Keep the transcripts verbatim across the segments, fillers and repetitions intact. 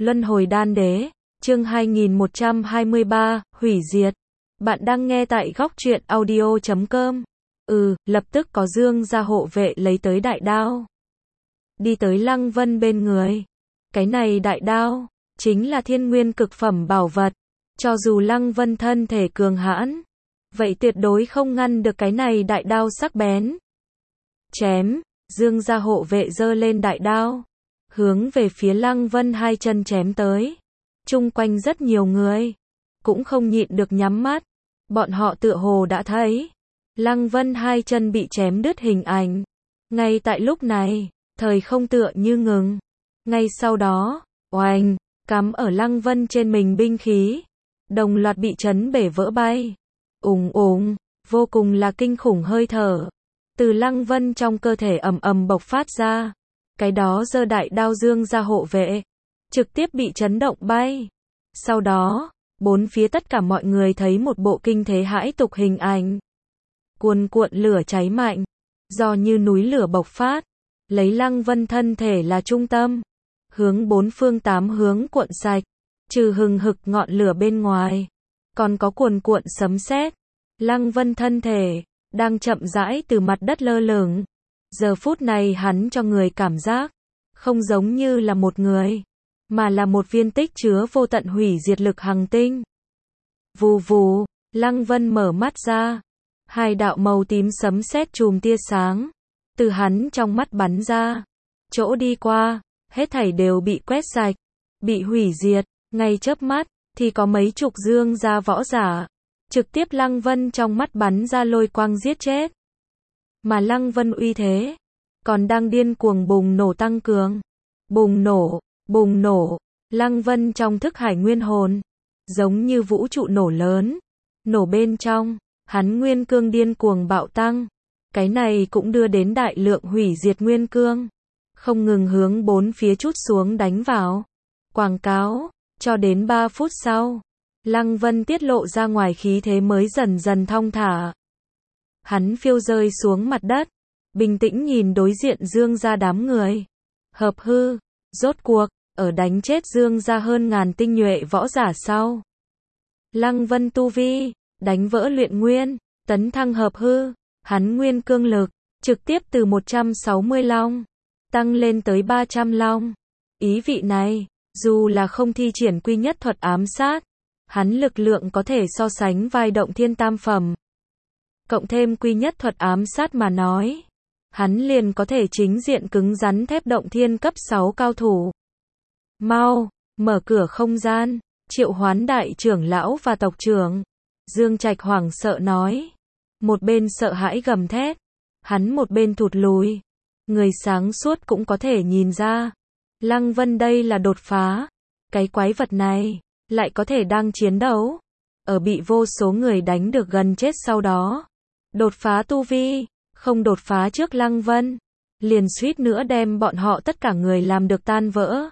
Luân hồi đan đế, chương hai nghìn một trăm hai mươi ba, hủy diệt. Bạn đang nghe tại góc truyện audio chấm com. Ừ, lập tức có Dương gia hộ vệ lấy tới đại đao. Đi tới Lăng Vân bên người. Cái này đại đao, chính là thiên nguyên cực phẩm bảo vật. Cho dù Lăng Vân thân thể cường hãn, vậy tuyệt đối không ngăn được cái này đại đao sắc bén. Chém, Dương gia hộ vệ giơ lên đại đao, hướng về phía Lăng Vân hai chân chém tới. Chung quanh rất nhiều người, cũng không nhịn được nhắm mắt. Bọn họ tựa hồ đã thấy Lăng Vân hai chân bị chém đứt hình ảnh. Ngay tại lúc này, thời không tựa như ngừng. Ngay sau đó, oanh, cắm ở Lăng Vân trên mình binh khí, đồng loạt bị chấn bể vỡ bay. Ùng ùng, vô cùng là kinh khủng hơi thở từ Lăng Vân trong cơ thể ầm ầm bộc phát ra. Cái đó giơ đại đao Dương gia hộ vệ, trực tiếp bị chấn động bay. Sau đó, bốn phía tất cả mọi người thấy một bộ kinh thế hãi tục hình ảnh. Cuồn cuộn lửa cháy mạnh, do như núi lửa bộc phát, lấy Lăng Vân thân thể là trung tâm, hướng bốn phương tám hướng cuộn sạch, trừ hừng hực ngọn lửa bên ngoài, còn có cuồn cuộn sấm sét. Lăng Vân thân thể đang chậm rãi từ mặt đất lơ lửng. Giờ phút này hắn cho người cảm giác không giống như là một người, mà là một viên tích chứa vô tận hủy diệt lực hằng tinh. Vù vù, Lăng Vân mở mắt ra, hai đạo màu tím sấm sét chùm tia sáng từ hắn trong mắt bắn ra, chỗ đi qua, hết thảy đều bị quét sạch, bị hủy diệt. Ngay chớp mắt thì có mấy chục Dương gia võ giả trực tiếp Lăng Vân trong mắt bắn ra lôi quang giết chết. Mà Lăng Vân uy thế còn đang điên cuồng bùng nổ tăng cường. Bùng nổ, bùng nổ, Lăng Vân trong thức hải nguyên hồn giống như vũ trụ nổ lớn, nổ bên trong, hắn nguyên cương điên cuồng bạo tăng. Cái này cũng đưa đến đại lượng hủy diệt nguyên cương, không ngừng hướng bốn phía trút xuống đánh vào. Quảng cáo, cho đến ba phút sau, Lăng Vân tiết lộ ra ngoài khí thế mới dần dần thong thả. Hắn phiêu rơi xuống mặt đất, bình tĩnh nhìn đối diện Dương gia đám người. Hợp hư, rốt cuộc, ở đánh chết Dương gia hơn ngàn tinh nhuệ võ giả sau. Lăng Vân tu vi, đánh vỡ luyện nguyên, tấn thăng hợp hư, hắn nguyên cương lực, trực tiếp từ một trăm sáu mươi long, tăng lên tới ba trăm long. Ý vị này, dù là không thi triển quy nhất thuật ám sát, hắn lực lượng có thể so sánh vai động thiên tam phẩm. Cộng thêm quy nhất thuật ám sát mà nói, hắn liền có thể chính diện cứng rắn thép động thiên cấp sáu cao thủ. Mau, mở cửa không gian, triệu hoán đại trưởng lão và tộc trưởng. Dương Trạch hoảng sợ nói. Một bên sợ hãi gầm thét, hắn một bên thụt lùi. Người sáng suốt cũng có thể nhìn ra, Lăng Vân đây là đột phá. Cái quái vật này lại có thể đang chiến đấu, ở bị vô số người đánh được gần chết sau đó, đột phá tu vi, không đột phá trước Lăng Vân, liền suýt nữa đem bọn họ tất cả người làm được tan vỡ.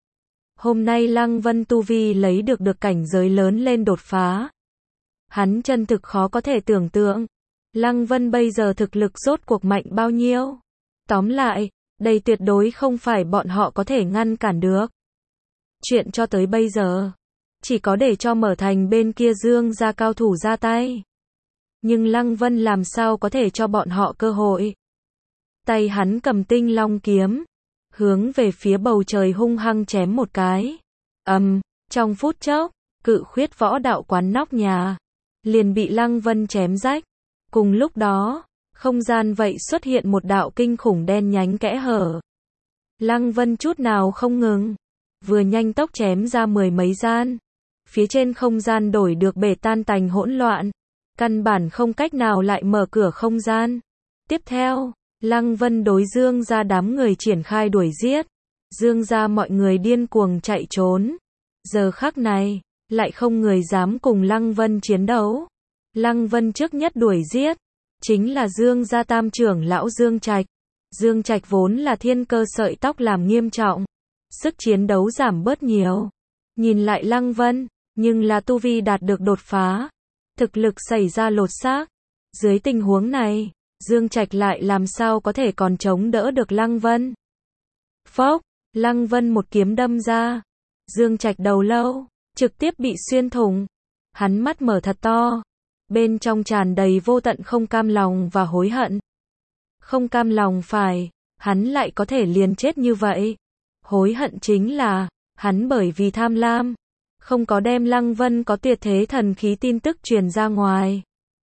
Hôm nay Lăng Vân tu vi lấy được được cảnh giới lớn lên đột phá. Hắn chân thực khó có thể tưởng tượng, Lăng Vân bây giờ thực lực rốt cuộc mạnh bao nhiêu. Tóm lại, đây tuyệt đối không phải bọn họ có thể ngăn cản được. Chuyện cho tới bây giờ, chỉ có để cho mở thành bên kia Dương gia cao thủ ra tay. Nhưng Lăng Vân làm sao có thể cho bọn họ cơ hội. Tay hắn cầm tinh long kiếm, hướng về phía bầu trời hung hăng chém một cái. Ầm, um, trong phút chốc, cự khuyết võ đạo quán nóc nhà liền bị Lăng Vân chém rách. Cùng lúc đó, không gian vậy xuất hiện một đạo kinh khủng đen nhánh kẽ hở. Lăng Vân chút nào không ngừng, vừa nhanh tốc chém ra mười mấy gian. Phía trên không gian đổi được bể tan tành hỗn loạn, căn bản không cách nào lại mở cửa không gian. Tiếp theo, Lăng Vân đối Dương gia đám người triển khai đuổi giết. Dương gia mọi người điên cuồng chạy trốn. Giờ khắc này, lại không người dám cùng Lăng Vân chiến đấu. Lăng Vân trước nhất đuổi giết, chính là Dương gia tam trưởng lão Dương Trạch. Dương Trạch vốn là thiên cơ sợi tóc làm nghiêm trọng, sức chiến đấu giảm bớt nhiều. Nhìn lại Lăng Vân, nhưng là tu vi đạt được đột phá, thực lực xảy ra lột xác. Dưới tình huống này, Dương Trạch lại làm sao có thể còn chống đỡ được Lăng Vân. Phốc, Lăng Vân một kiếm đâm ra, Dương Trạch đầu lâu trực tiếp bị xuyên thủng. Hắn mắt mở thật to, bên trong tràn đầy vô tận không cam lòng và hối hận. Không cam lòng phải, hắn lại có thể liền chết như vậy. Hối hận chính là, hắn bởi vì tham lam, không có đem Lăng Vân có tuyệt thế thần khí tin tức truyền ra ngoài.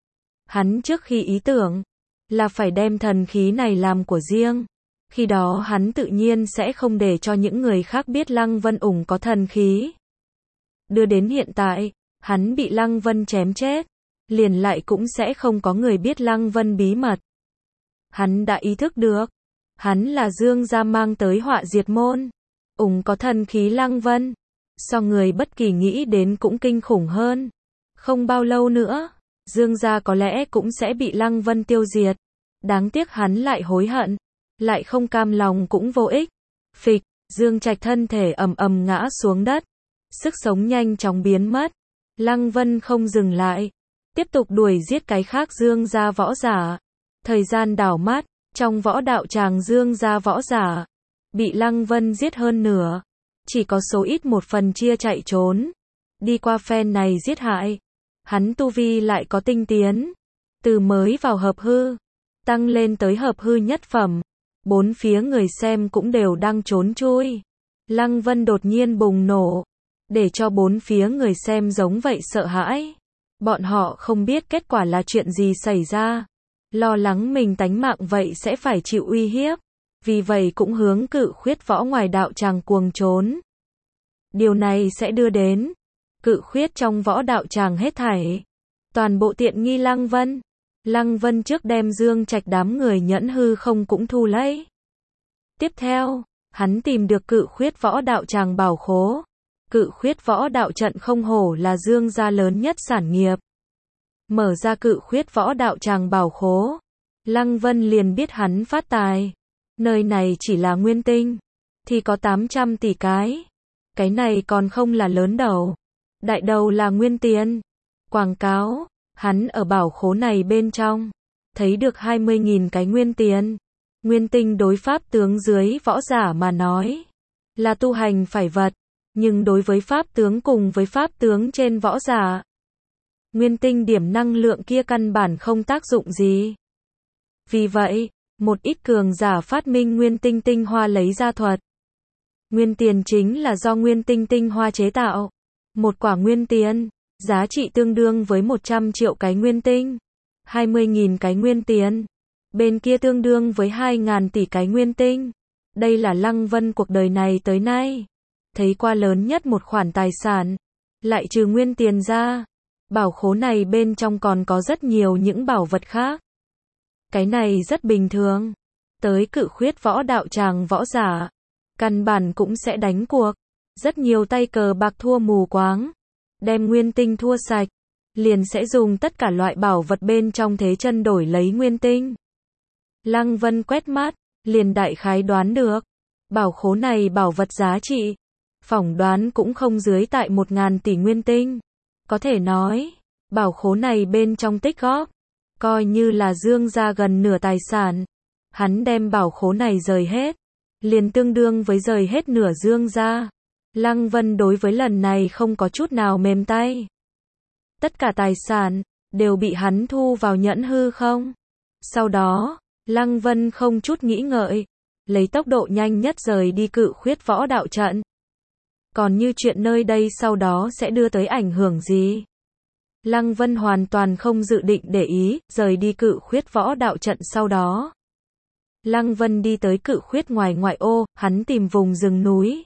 Hắn trước khi ý tưởng, là phải đem thần khí này làm của riêng. Khi đó hắn tự nhiên sẽ không để cho những người khác biết Lăng Vân ủng có thần khí. Đưa đến hiện tại, hắn bị Lăng Vân chém chết, liền lại cũng sẽ không có người biết Lăng Vân bí mật. Hắn đã ý thức được, hắn là Dương gia mang tới họa diệt môn, ủng có thần khí Lăng Vân, so người bất kỳ nghĩ đến cũng kinh khủng hơn. Không bao lâu nữa, Dương gia có lẽ cũng sẽ bị Lăng Vân tiêu diệt. Đáng tiếc hắn lại hối hận, lại không cam lòng cũng vô ích. Phịch, Dương Trạch thân thể ầm ầm ngã xuống đất, sức sống nhanh chóng biến mất. Lăng Vân không dừng lại, tiếp tục đuổi giết cái khác Dương gia võ giả. Thời gian đảo mắt, trong võ đạo tràng Dương gia võ giả bị Lăng Vân giết hơn nửa, chỉ có số ít một phần chia chạy trốn. Đi qua phen này giết hại, hắn tu vi lại có tinh tiến, từ mới vào hợp hư tăng lên tới hợp hư nhất phẩm. Bốn phía người xem cũng đều đang trốn chui. Lăng Vân đột nhiên bùng nổ, để cho bốn phía người xem giống vậy sợ hãi. Bọn họ không biết kết quả là chuyện gì xảy ra, lo lắng mình tánh mạng vậy sẽ phải chịu uy hiếp, vì vậy cũng hướng Cự Khuyết võ ngoài đạo tràng cuồng trốn. Điều này sẽ đưa đến Cự Khuyết trong võ đạo tràng hết thảy toàn bộ tiện nghi Lăng Vân. Lăng Vân trước đem Dương Trạch đám người nhẫn hư không cũng thu lấy. Tiếp theo, hắn tìm được Cự Khuyết võ đạo tràng bảo khố. Cự Khuyết võ đạo trận không hổ là Dương gia lớn nhất sản nghiệp. Mở ra Cự Khuyết võ đạo tràng bảo khố, Lăng Vân liền biết hắn phát tài. Nơi này chỉ là nguyên tinh, thì có tám trăm tỷ cái. Cái này còn không là lớn đầu. Đại đầu là nguyên tiền. Quảng cáo, hắn ở bảo khố này bên trong, thấy được hai mươi nghìn cái nguyên tiền. Nguyên tinh đối pháp tướng dưới võ giả mà nói, là tu hành phải vật. Nhưng đối với pháp tướng cùng với pháp tướng trên võ giả, nguyên tinh điểm năng lượng kia căn bản không tác dụng gì. Vì vậy, một ít cường giả phát minh nguyên tinh tinh hoa lấy ra thuật. Nguyên tiền chính là do nguyên tinh tinh hoa chế tạo. Một quả nguyên tiền, giá trị tương đương với một trăm triệu cái nguyên tinh. hai mươi nghìn cái nguyên tiền. Bên kia tương đương với hai nghìn tỷ cái nguyên tinh. Đây là Lăng Vân cuộc đời này tới nay thấy qua lớn nhất một khoản tài sản. Lại trừ nguyên tiền ra, bảo khố này bên trong còn có rất nhiều những bảo vật khác. Cái này rất bình thường. Tới Cự Khuyết võ đạo tràng võ giả, căn bản cũng sẽ đánh cuộc. Rất nhiều tay cờ bạc thua mù quáng, đem nguyên tinh thua sạch, liền sẽ dùng tất cả loại bảo vật bên trong thế chân đổi lấy nguyên tinh. Lăng Vân quét mắt, liền đại khái đoán được, bảo khố này bảo vật giá trị, phỏng đoán cũng không dưới tại một ngàn tỷ nguyên tinh. Có thể nói, bảo khố này bên trong tích góp, coi như là Dương gia gần nửa tài sản. Hắn đem bảo khố này rời hết, liền tương đương với rời hết nửa Dương gia. Lăng Vân đối với lần này không có chút nào mềm tay. Tất cả tài sản đều bị hắn thu vào nhẫn hư không. Sau đó, Lăng Vân không chút nghĩ ngợi, lấy tốc độ nhanh nhất rời đi Cự Khuyết võ đạo trận. Còn như chuyện nơi đây sau đó sẽ đưa tới ảnh hưởng gì, Lăng Vân hoàn toàn không dự định để ý. Rời đi Cự Khuyết võ đạo trận sau đó, Lăng Vân đi tới Cự Khuyết ngoài ngoại ô, hắn tìm vùng rừng núi.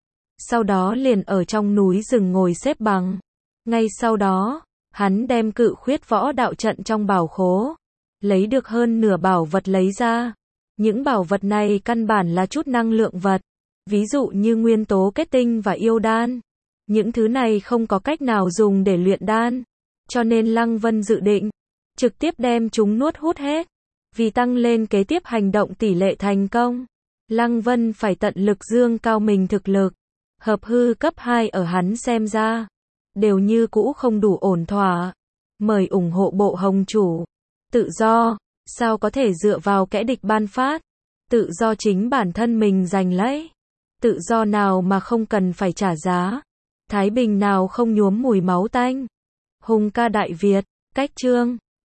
Sau đó liền ở trong núi rừng ngồi xếp bằng. Ngay sau đó, hắn đem Cự Khuyết võ đạo trận trong bảo khố, lấy được hơn nửa bảo vật lấy ra. Những bảo vật này căn bản là chút năng lượng vật, ví dụ như nguyên tố kết tinh và yêu đan. Những thứ này không có cách nào dùng để luyện đan, cho nên Lăng Vân dự định trực tiếp đem chúng nuốt hút hết. Vì tăng lên kế tiếp hành động tỷ lệ thành công, Lăng Vân phải tận lực dương cao mình thực lực. Hợp hư cấp hai ở hắn xem ra, đều như cũ không đủ ổn thỏa. Mời ủng hộ bộ hồng chủ. Tự do, sao có thể dựa vào kẻ địch ban phát. Tự do chính bản thân mình giành lấy. Tự do nào mà không cần phải trả giá? Thái bình nào không nhuốm mùi máu tanh? Hùng ca Đại Việt, cách chương